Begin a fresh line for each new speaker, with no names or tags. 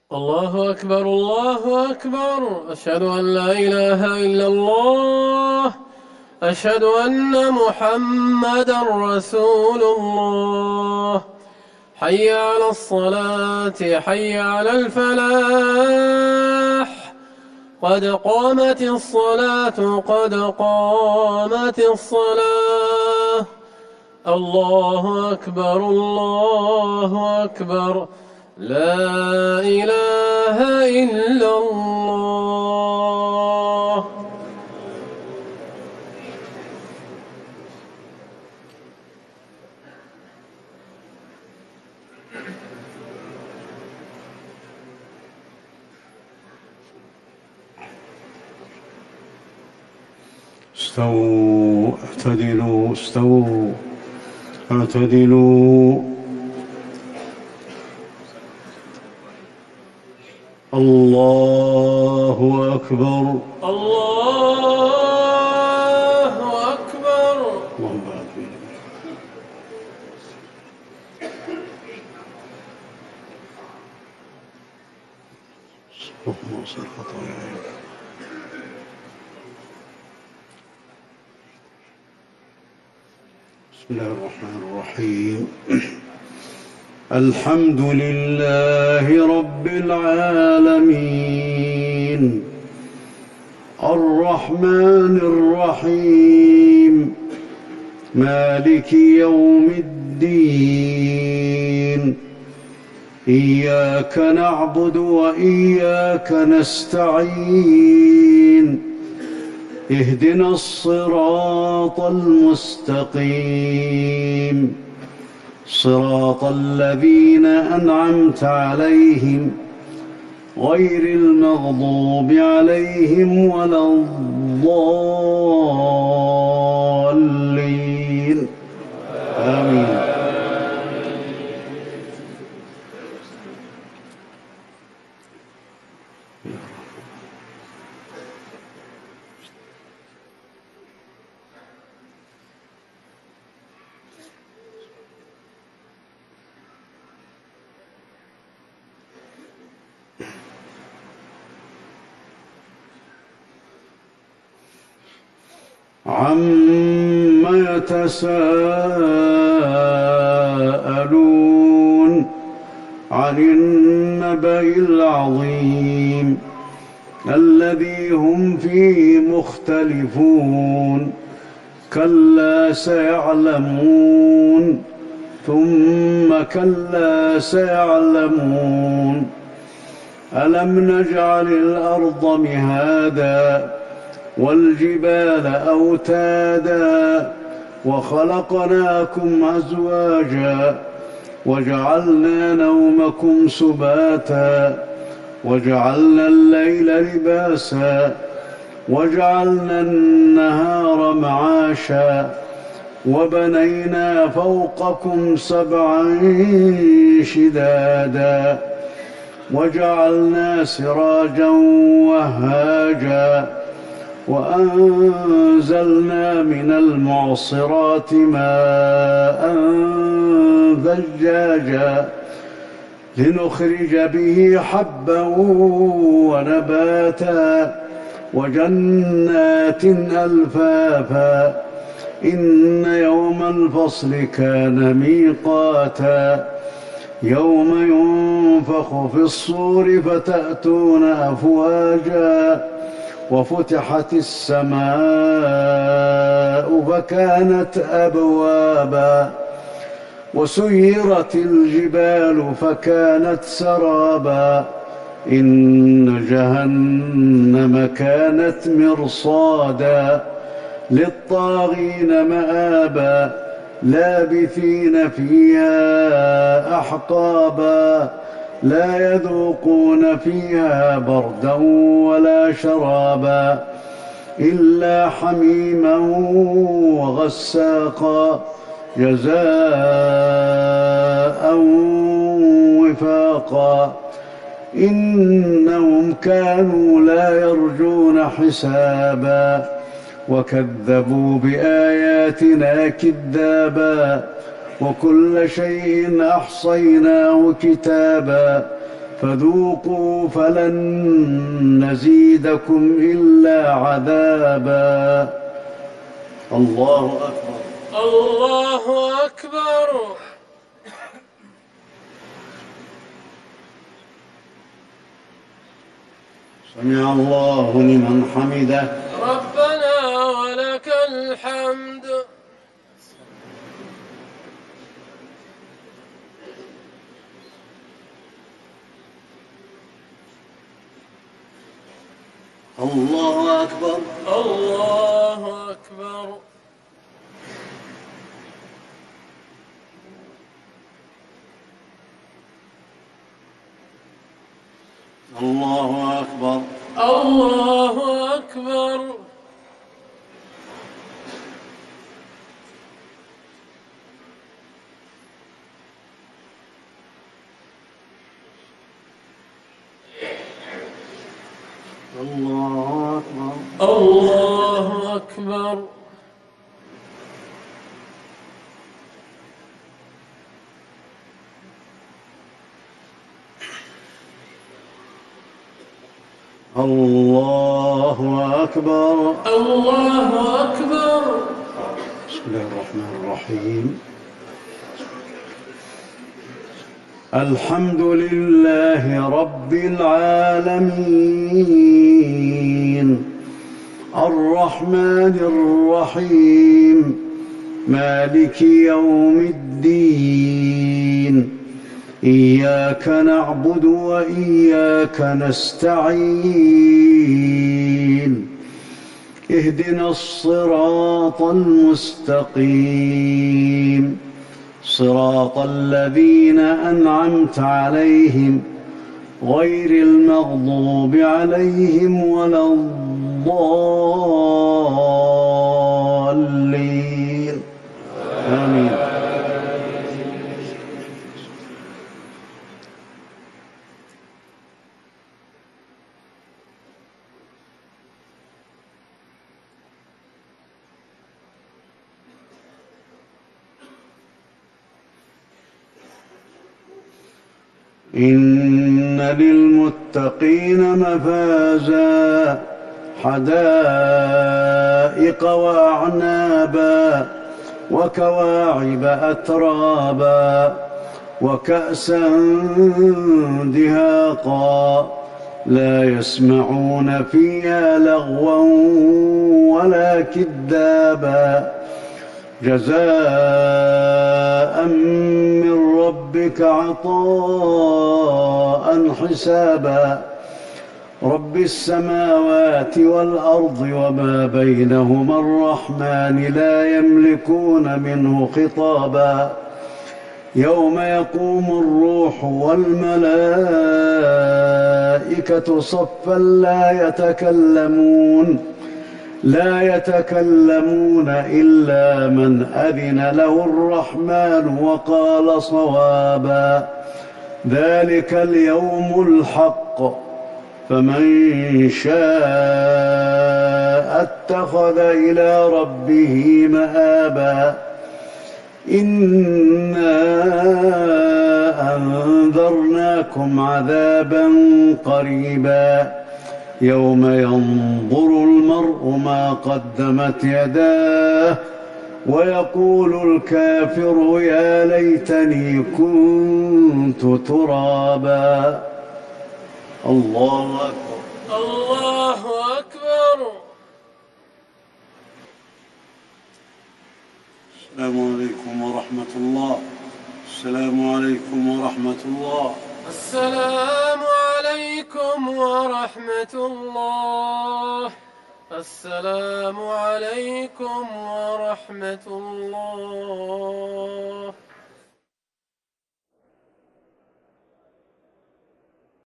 الله أكبر الله أكبر، أشهد أن لا إله إلا الله، أشهد أن محمدا رسول الله. حي على الصلاة، حي على الفلاح، قد قامت الصلاة، قد قامت الصلاة. الله أكبر الله أكبر، لا إله إلا الله.
استووا اعتدلوا، استووا اعتدلوا. الله أكبر
الله أكبر.
اللهم بارك فيك. اللهم اغفر خطاياي. بسم الله الرحمن الرحيم. الحمد لله رب العالمين، الرحمن الرحيم، مالك يوم الدين. إياك نعبد وإياك نستعين، اهدنا الصراط المستقيم، صراط الذين أنعمت عليهم غير المغضوب عليهم ولا الضالين. آمين. عم يتساءلون عن النبأ العظيم الذي هم فيه مختلفون. كلا سيعلمون، ثم كلا سيعلمون. ألم نجعل الأرض مهادا والجبال أوتادا وخلقناكم أزواجا وجعلنا نومكم سباتا وجعلنا الليل لباسا وجعلنا النهار معاشا وبنينا فوقكم سبعا شدادا وجعلنا سراجا وهاجا وأنزلنا من المعصرات ماء ثجاجا لنخرج به حبا ونباتا وجنات ألفافا. إن يوم الفصل كان ميقاتا، يوم ينفخ في الصور فتأتون أفواجا وفتحت السماء فكانت أبوابا وسيرت الجبال فكانت سرابا. إن جهنم كانت مرصادا للطاغين مآبا لابثين فيها أحقابا لا يذوقون فيها بردا ولا شرابا إلا حميما وغساقا جزاء وفاقا. إنهم كانوا لا يرجون حسابا وكذبوا بآياتنا كذابا وكل شيء أحصيناه كتابا فذوقوا فلن نزيدكم إلا عذابا. الله أكبر.
الله أكبر.
سمع الله لمن حمده.
ربنا ولك الحمد.
الله أكبر.
الله أكبر.
الله أكبر.
الله أكبر.
الله أكبر.
الله أكبر.
الله أكبر.
الله أكبر.
بسم الله الرحمن الرحيم. الحمد لله رب العالمين الرحمن الرحيم مالك يوم الدين إياك نعبد وإياك نستعين اهدنا الصراط المستقيم صراط الذين أنعمت عليهم غير المغضوب عليهم ولا الضالين آمين. إن للمتقين مفازا حدائق وأعنابا وكواعب أترابا وكأسا دهاقا لا يسمعون فيها لغوا ولا كذابا جزاء من ربك عطاء حسابا رب السماوات والأرض وما بينهما الرحمن لا يملكون منه خطابا يوم يقوم الروح والملائكة صفا لا يتكلمون إلا من أذن له الرحمن وقال صوابا ذلك اليوم الحق فمن شاء اتخذ إلى ربه مآبا إنا أنذرناكم عذابا قريبا يوم ينظر المرء ما قدمت يداه ويقول الكافر يا ليتني كنت ترابا. الله أكبر.
الله أكبر.
السلام عليكم ورحمة الله. السلام عليكم ورحمة الله.
السلام عليكم ورحمة الله. السلام عليكم ورحمة الله.